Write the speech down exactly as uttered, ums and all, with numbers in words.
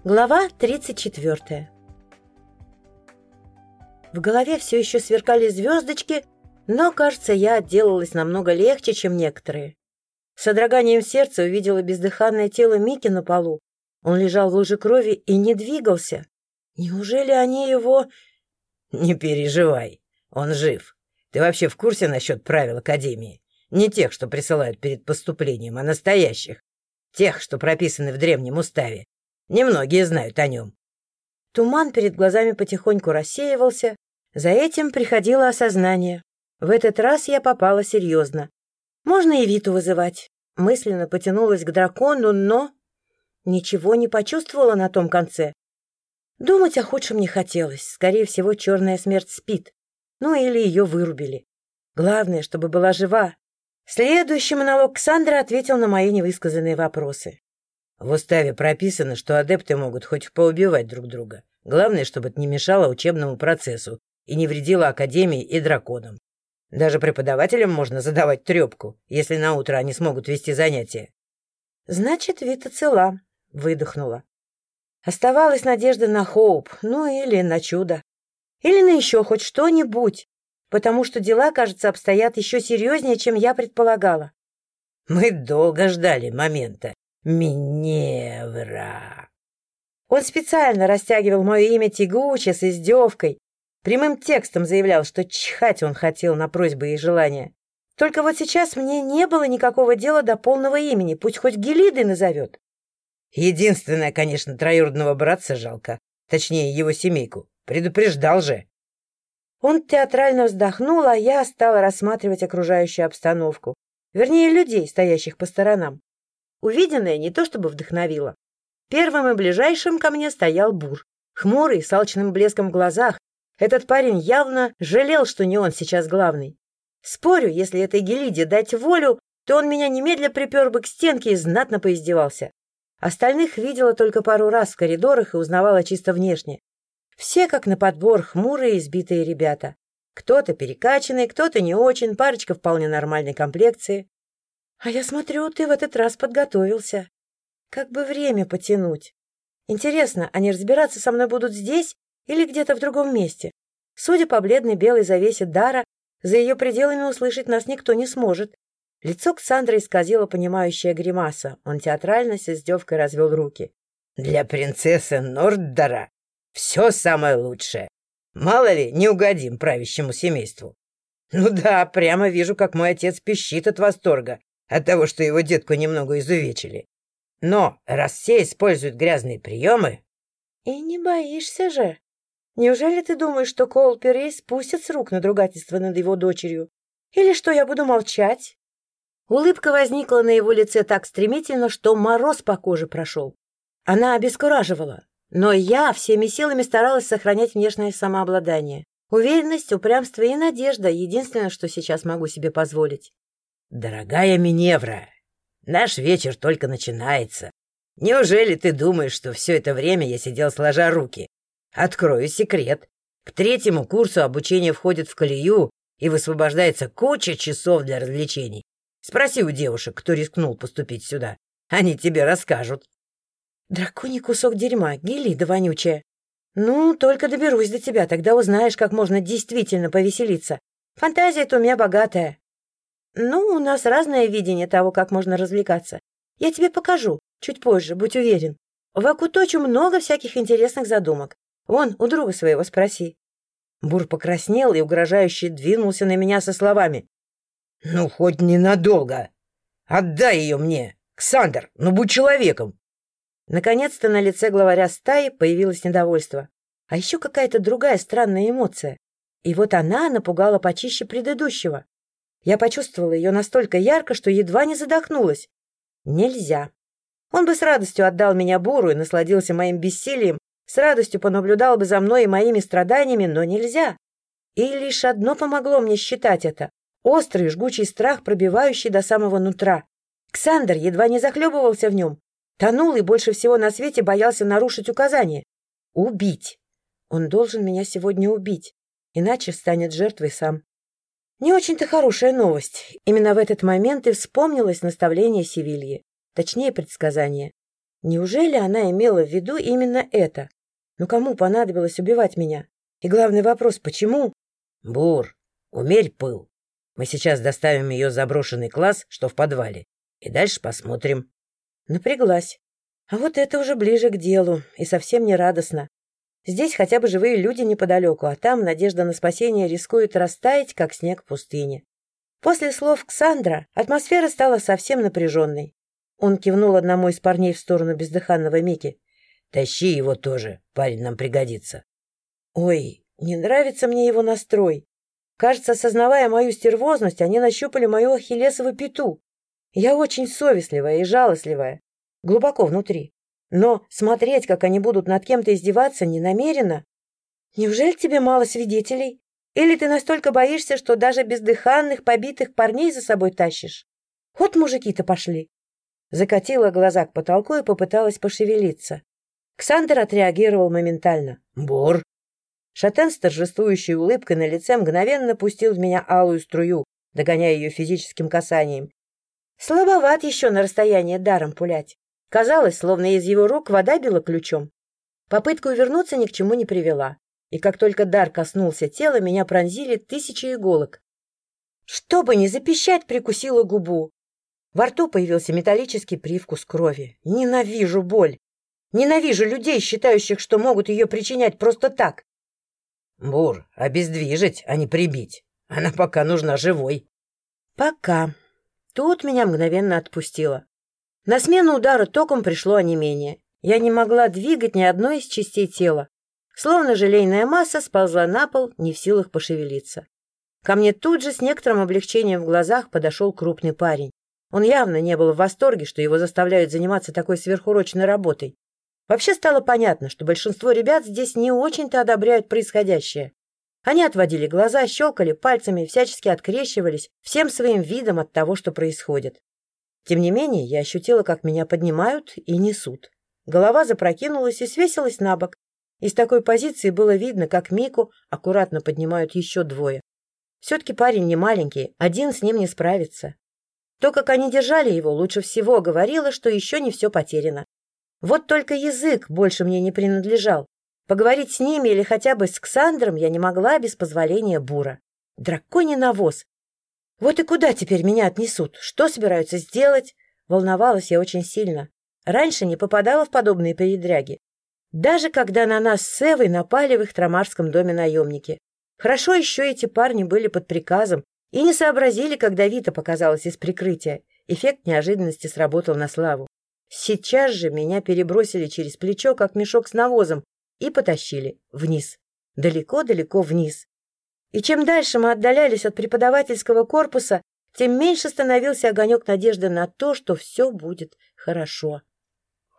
Глава тридцать четвёртая. В голове все еще сверкали звездочки, но, кажется, я отделалась намного легче, чем некоторые. С содроганием сердца увидела бездыханное тело Мики на полу. Он лежал в луже крови и не двигался. Неужели они его... Не переживай, он жив. Ты вообще в курсе насчет правил Академии? Не тех, что присылают перед поступлением, а настоящих. Тех, что прописаны в древнем уставе. Немногие знают о нем. Туман перед глазами потихоньку рассеивался. За этим приходило осознание. В этот раз я попала серьезно. Можно и Виту вызывать. Мысленно потянулась к дракону, но... Ничего не почувствовала на том конце. Думать о худшем не хотелось. Скорее всего, черная смерть спит. Ну или ее вырубили. Главное, чтобы была жива. Следующий монолог Ксандра ответил на мои невысказанные вопросы. В уставе прописано, что адепты могут хоть поубивать друг друга. Главное, чтобы это не мешало учебному процессу и не вредило Академии и драконам. Даже преподавателям можно задавать трепку, если на утро они смогут вести занятия. Значит, Вита цела, выдохнула. Оставалась надежда на Хоуп, ну или на чудо. Или на еще хоть что-нибудь, потому что дела, кажется, обстоят еще серьезнее, чем я предполагала. Мы долго ждали момента. Миневра. Он специально растягивал мое имя тягуче, с издевкой. Прямым текстом заявлял, что чихать он хотел на просьбы и желания. Только вот сейчас мне не было никакого дела до полного имени, пусть хоть Гелидой назовет. Единственное, конечно, троюродного братца жалко. Точнее, его семейку. Предупреждал же. Он театрально вздохнул, а я стала рассматривать окружающую обстановку. Вернее, людей, стоящих по сторонам. Увиденное не то чтобы вдохновило. Первым и ближайшим ко мне стоял Бур. Хмурый, с алчным блеском в глазах. Этот парень явно жалел, что не он сейчас главный. Спорю, если этой Гелиде дать волю, то он меня немедля припер бы к стенке и знатно поиздевался. Остальных видела только пару раз в коридорах и узнавала чисто внешне. Все, как на подбор, хмурые, избитые ребята. Кто-то перекачанный, кто-то не очень, парочка вполне нормальной комплекции. А я смотрю, ты в этот раз подготовился. Как бы время потянуть. Интересно, они разбираться со мной будут здесь или где-то в другом месте? Судя по бледной белой завесе дара, за ее пределами услышать нас никто не сможет. Лицо Ксандры исказило понимающая гримаса. Он театрально с издевкой развел руки. Для принцессы Норддара все самое лучшее. Мало ли, не угодим правящему семейству. Ну да, прямо вижу, как мой отец пищит от восторга от того, что его детку немного изувечили. Но раз все используют грязные приемы... И не боишься же? Неужели ты думаешь, что Коул Перей спустит с рук надругательство над его дочерью? Или что я буду молчать? Улыбка возникла на его лице так стремительно, что мороз по коже прошел. Она обескураживала. Но я всеми силами старалась сохранять внешнее самообладание. Уверенность, упрямство и надежда — единственное, что сейчас могу себе позволить. «Дорогая Миневра, наш вечер только начинается. Неужели ты думаешь, что все это время я сидел сложа руки? Открою секрет. К третьему курсу обучение входит в колею и высвобождается куча часов для развлечений. Спроси у девушек, кто рискнул поступить сюда. Они тебе расскажут». Драконий кусок дерьма, Гелида вонючая. Ну, только доберусь до тебя, тогда узнаешь, как можно действительно повеселиться. Фантазия-то у меня богатая. Ну, у нас разное видение того, как можно развлекаться. Я тебе покажу, чуть позже, будь уверен. В Акуточу много всяких интересных задумок. Вон, у друга своего спроси. Бур покраснел и угрожающе двинулся на меня со словами. «Ну, хоть ненадолго. Отдай ее мне. Ксандр, ну будь человеком». Наконец-то на лице главаря стаи появилось недовольство. А еще какая-то другая странная эмоция. И вот она напугала почище предыдущего. Я почувствовала ее настолько ярко, что едва не задохнулась. Нельзя. Он бы с радостью отдал меня Буру и насладился моим бессилием, с радостью понаблюдал бы за мной и моими страданиями, но нельзя. И лишь одно помогло мне считать это. Острый, жгучий страх, пробивающий до самого нутра. Ксандр едва не захлебывался в нем. Тонул и больше всего на свете боялся нарушить указание. Убить. Он должен меня сегодня убить, иначе станет жертвой сам. Не очень-то хорошая новость. Именно в этот момент и вспомнилось наставление Севильи, точнее предсказание. Неужели она имела в виду именно это? Но кому понадобилось убивать меня? И главный вопрос, почему? Бур, умерь пыл. Мы сейчас доставим ее в заброшенный класс, что в подвале, и дальше посмотрим. Напряглась. А вот это уже ближе к делу, и совсем не радостно. Здесь хотя бы живые люди неподалеку, а там надежда на спасение рискует растаять, как снег в пустыне. После слов Ксандра атмосфера стала совсем напряженной. Он кивнул одному из парней в сторону бездыханного Мики. «Тащи его тоже, парень нам пригодится». Ой, не нравится мне его настрой. Кажется, осознавая мою стервозность, они нащупали мою ахиллесову пяту. Я очень совестливая и жалостливая, глубоко внутри. Но смотреть, как они будут над кем-то издеваться, не намерена. Неужели тебе мало свидетелей? Или ты настолько боишься, что даже бездыханных, побитых парней за собой тащишь? Вот мужики-то пошли. Закатила глаза к потолку и попыталась пошевелиться. Ксандр отреагировал моментально. «Бор!» Шатен с торжествующей улыбкой на лице мгновенно пустил в меня алую струю, догоняя ее физическим касанием. Слабоват еще на расстоянии даром пулять. Казалось, словно из его рук вода била ключом. Попытка увернуться ни к чему не привела. И как только дар коснулся тела, меня пронзили тысячи иголок. Чтобы не запищать, прикусила губу. Во рту появился металлический привкус крови. Ненавижу боль. Ненавижу людей, считающих, что могут ее причинять просто так. Бур, обездвижить, а не прибить. Она пока нужна живой. Пока. Тут меня мгновенно отпустило. На смену удара током пришло онемение. Я не могла двигать ни одной из частей тела. Словно желейная масса сползла на пол, не в силах пошевелиться. Ко мне тут же с некоторым облегчением в глазах подошел крупный парень. Он явно не был в восторге, что его заставляют заниматься такой сверхурочной работой. Вообще стало понятно, что большинство ребят здесь не очень-то одобряют происходящее. Они отводили глаза, щелкали пальцами и всячески открещивались всем своим видом от того, что происходит. Тем не менее, я ощутила, как меня поднимают и несут. Голова запрокинулась и свесилась на бок. Из такой позиции было видно, как Мику аккуратно поднимают еще двое. Все-таки парень не маленький, один с ним не справится. То, как они держали его, лучше всего говорило, что еще не все потеряно. Вот только язык больше мне не принадлежал. Поговорить с ними или хотя бы с Ксандром я не могла без позволения Бура. Драконий навоз. Вот и куда теперь меня отнесут? Что собираются сделать? Волновалась я очень сильно. Раньше не попадала в подобные передряги. Даже когда на нас с Эвой напали в их трамарском доме наемники. Хорошо еще эти парни были под приказом и не сообразили, когда Вита показалась из прикрытия. Эффект неожиданности сработал на славу. Сейчас же меня перебросили через плечо, как мешок с навозом, и потащили вниз. Далеко-далеко вниз. И чем дальше мы отдалялись от преподавательского корпуса, тем меньше становился огонек надежды на то, что все будет хорошо.